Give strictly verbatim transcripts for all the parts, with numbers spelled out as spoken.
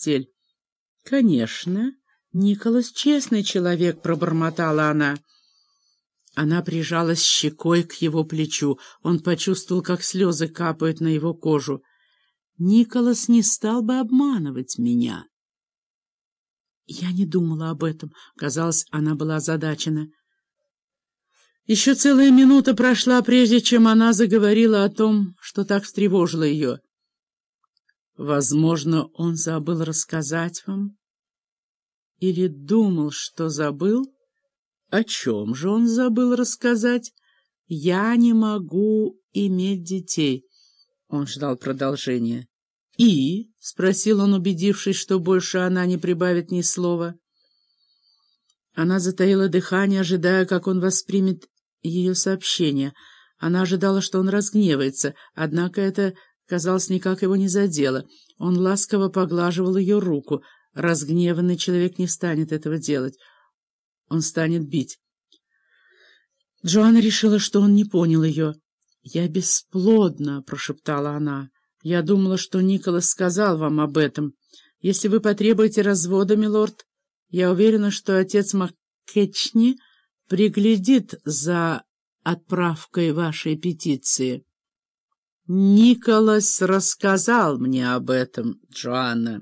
постель. — Конечно, Николас честный человек, — пробормотала она. Она прижалась щекой к его плечу. Он почувствовал, как слезы капают на его кожу. — Николас не стал бы обманывать меня. Я не думала об этом. Казалось, она была озадачена. Еще целая минута прошла, прежде чем она заговорила о том, что так встревожило ее. Возможно, он забыл рассказать вам? Или думал, что забыл? О чем же он забыл рассказать? Я не могу иметь детей. Он ждал продолжения. «И?» — спросил он, убедившись, что больше она не прибавит ни слова. Она затаила дыхание, ожидая, как он воспримет ее сообщение. Она ожидала, что он разгневается, однако это, казалось, никак его не задело. Он ласково поглаживал ее руку. Разгневанный человек не станет этого делать. Он станет бить. Джоанна решила, что он не понял ее. «Я бесплодна», — прошептала она. «Я думала, что Николас сказал вам об этом. Если вы потребуете развода, милорд, я уверена, что отец Маккетчни приглядит за отправкой вашей петиции». «Николас рассказал мне об этом, Джоанна».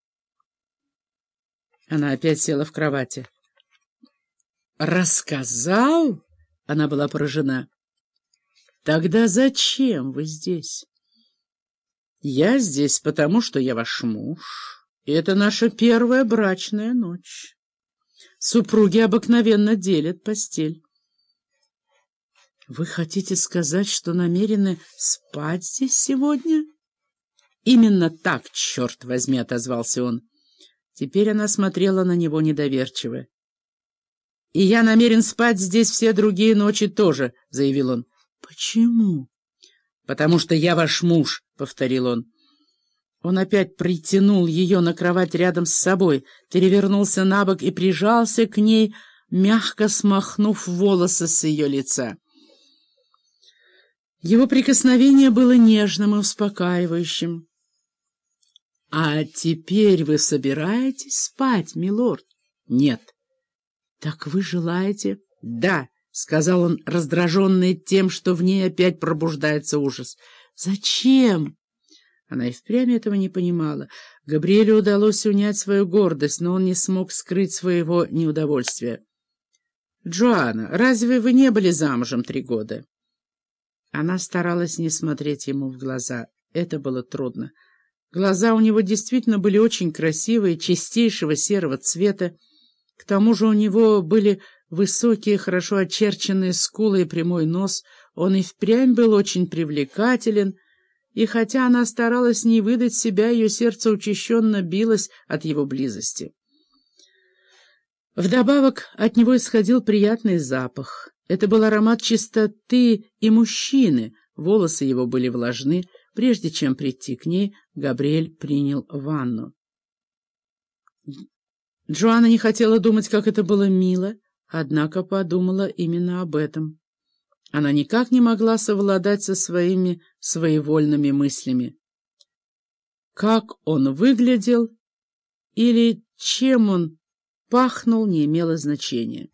Она опять села в кровати. «Рассказал?» — она была поражена. «Тогда зачем вы здесь?» «Я здесь, потому что я ваш муж, и это наша первая брачная ночь. Супруги обыкновенно делят постель». «Вы хотите сказать, что намерены спать здесь сегодня?» «Именно так, черт возьми», — отозвался он. Теперь она смотрела на него недоверчиво. «И я намерен спать здесь все другие ночи тоже», — заявил он. «Почему?» «Потому что я ваш муж», — повторил он. Он опять притянул ее на кровать рядом с собой, перевернулся на бок и прижался к ней, мягко смахнув волосы с ее лица. Его прикосновение было нежным и успокаивающим. «А теперь вы собираетесь спать, милорд?» «Нет». «Так вы желаете?» «Да», — сказал он, раздраженный тем, что в ней опять пробуждается ужас. «Зачем?» Она и впрямь этого не понимала. Габриэлю удалось унять свою гордость, но он не смог скрыть своего неудовольствия. «Джоанна, разве вы не были замужем три года?» Она старалась не смотреть ему в глаза. Это было трудно. Глаза у него действительно были очень красивые, чистейшего серого цвета. К тому же у него были высокие, хорошо очерченные скулы и прямой нос. Он и впрямь был очень привлекателен, и хотя она старалась не выдать себя, ее сердце учащенно билось от его близости. Вдобавок от него исходил приятный запах. Это был аромат чистоты и мужчины. Волосы его были влажны. Прежде чем прийти к ней, Габриэль принял ванну. Джоанна не хотела думать, как это было мило, однако подумала именно об этом. Она никак не могла совладать со своими своевольными мыслями. Как он выглядел или чем он пахнул, не имело значения.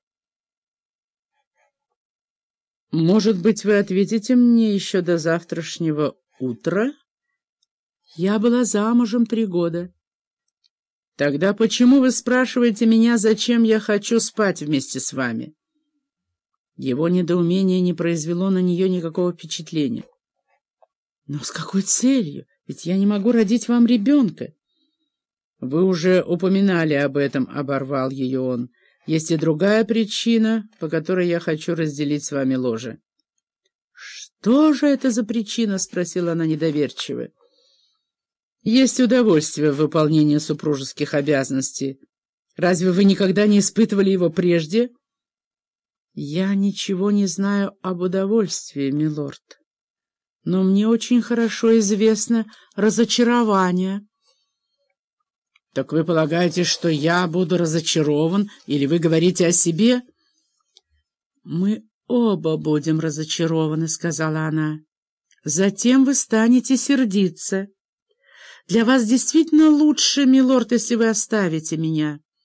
«Может быть, вы ответите мне еще до завтрашнего утра?» «Я была замужем три года». «Тогда почему вы спрашиваете меня, зачем я хочу спать вместе с вами?» Его недоумение не произвело на нее никакого впечатления. «Но с какой целью? Ведь я не могу родить вам ребенка». «Вы уже упоминали об этом», — оборвал ее он. «Есть и другая причина, по которой я хочу разделить с вами ложе». «Что же это за причина?» — спросила она недоверчиво. «Есть удовольствие в выполнении супружеских обязанностей. Разве вы никогда не испытывали его прежде?» «Я ничего не знаю об удовольствии, милорд, но мне очень хорошо известно разочарование». «Так вы полагаете, что я буду разочарован, или вы говорите о себе?» «Мы оба будем разочарованы», — сказала она. «Затем вы станете сердиться. Для вас действительно лучше, милорд, если вы оставите меня.